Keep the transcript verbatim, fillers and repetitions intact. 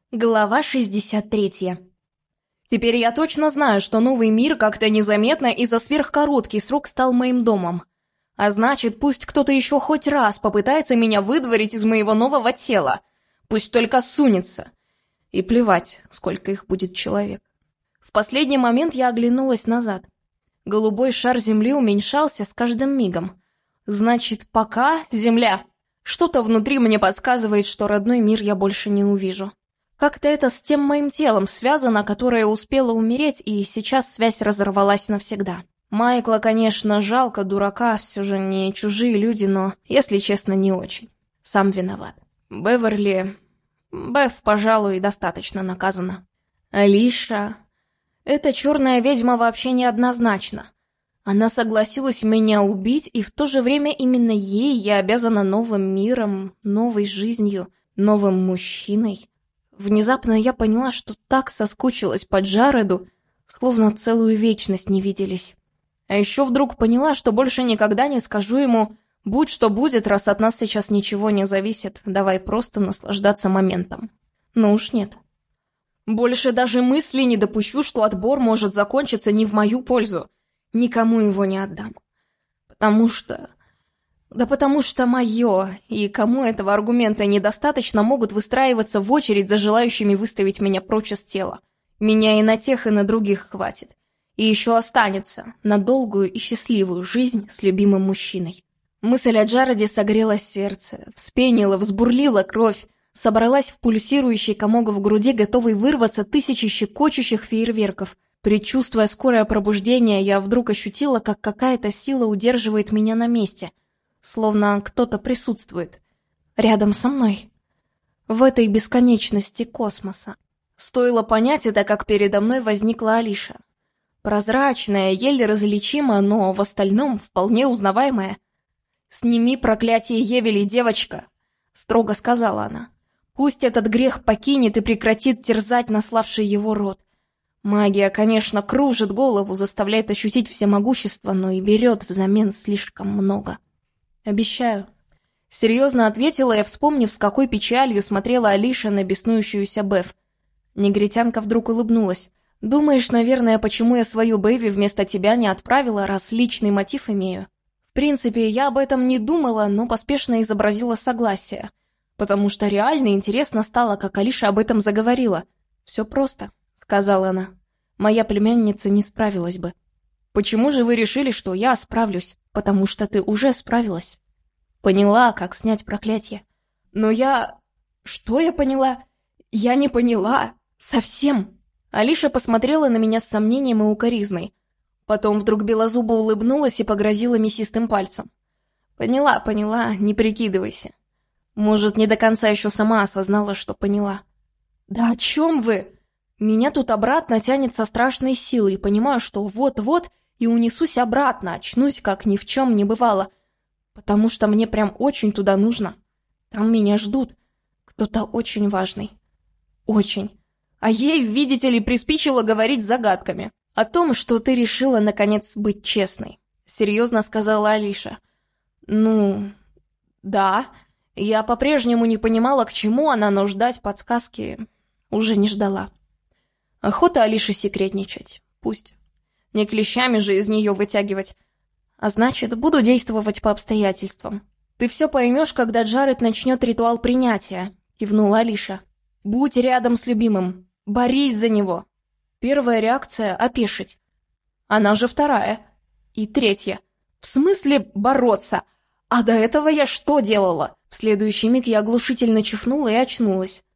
Глава шестьдесят третья. Теперь я точно знаю, что новый мир как-то незаметно и за сверхкороткий срок стал моим домом. А значит, пусть кто-то еще хоть раз попытается меня выдворить из моего нового тела. Пусть только сунется. И плевать, сколько их будет человек. В последний момент я оглянулась назад. Голубой шар Земли уменьшался с каждым мигом. Значит, пока Земля. Что-то внутри мне подсказывает, что родной мир я больше не увижу. Как-то это с тем моим телом связано, которое успело умереть, и сейчас связь разорвалась навсегда. Майкла, конечно, жалко, дурака, все же не чужие люди, но, если честно, не очень. Сам виноват. Беверли... Бев, пожалуй, достаточно наказана. Алиша... Эта черная ведьма вообще неоднозначна. Она согласилась меня убить, и в то же время именно ей я обязана новым миром, новой жизнью, новым мужчиной. Внезапно я поняла, что так соскучилась по Джареду, словно целую вечность не виделись. А еще вдруг поняла, что больше никогда не скажу ему «Будь что будет, раз от нас сейчас ничего не зависит, давай просто наслаждаться моментом». Ну уж нет. Больше даже мысли не допущу, что отбор может закончиться не в мою пользу. Никому его не отдам. Потому что... Да потому что мое, и кому этого аргумента недостаточно, могут выстраиваться в очередь за желающими выставить меня прочь из тела. Меня и на тех, и на других хватит. И еще останется на долгую и счастливую жизнь с любимым мужчиной. Мысль о Джареде согрела сердце, вспенила, взбурлила кровь, собралась в пульсирующий комок в груди, готовый вырваться тысячи щекочущих фейерверков. Предчувствуя скорое пробуждение, я вдруг ощутила, как какая-то сила удерживает меня на месте. Словно кто-то присутствует. Рядом со мной. В этой бесконечности космоса. Стоило понять это, как передо мной возникла Алиша. Прозрачная, еле различимая, но в остальном вполне узнаваемая. «Сними проклятие Евели, девочка!» — строго сказала она. «Пусть этот грех покинет и прекратит терзать наславший его род. Магия, конечно, кружит голову, заставляет ощутить всемогущество, но и берет взамен слишком много». «Обещаю». Серьезно ответила я, вспомнив, с какой печалью смотрела Алиша на беснующуюся Бев. Негритянка вдруг улыбнулась. «Думаешь, наверное, почему я свою Бэйви вместо тебя не отправила, раз личный мотив имею?» В принципе, я об этом не думала, но поспешно изобразила согласие. Потому что реально интересно стало, как Алиша об этом заговорила. «Все просто», — сказала она. «Моя племянница не справилась бы». «Почему же вы решили, что я справлюсь?» «Потому что ты уже справилась. Поняла, как снять проклятие». «Но я... Что я поняла? Я не поняла. Совсем». Алиша посмотрела на меня с сомнением и укоризной. Потом вдруг белозубо улыбнулась и погрозила мясистым пальцем. «Поняла, поняла, не прикидывайся». Может, не до конца еще сама осознала, что поняла. «Да о чем вы? Меня тут обратно тянет со страшной силой, и понимаю, что вот-вот... и унесусь обратно, очнусь, как ни в чем не бывало, потому что мне прям очень туда нужно. Там меня ждут. Кто-то очень важный. Очень. А ей, видите ли, приспичило говорить загадками. О том, что ты решила, наконец, быть честной. Серьезно сказала Алиша. Ну, да. Я по-прежнему не понимала, к чему она, но ждать подсказки уже не ждала. Охота Алише секретничать. Пусть. Не клещами же из нее вытягивать. А значит, буду действовать по обстоятельствам. «Ты все поймешь, когда Джаред начнет ритуал принятия», — кивнула Алиша. «Будь рядом с любимым. Борись за него». Первая реакция — опешить. Она же вторая. И третья. В смысле бороться? А до этого я что делала? В следующий миг я оглушительно чихнула и очнулась.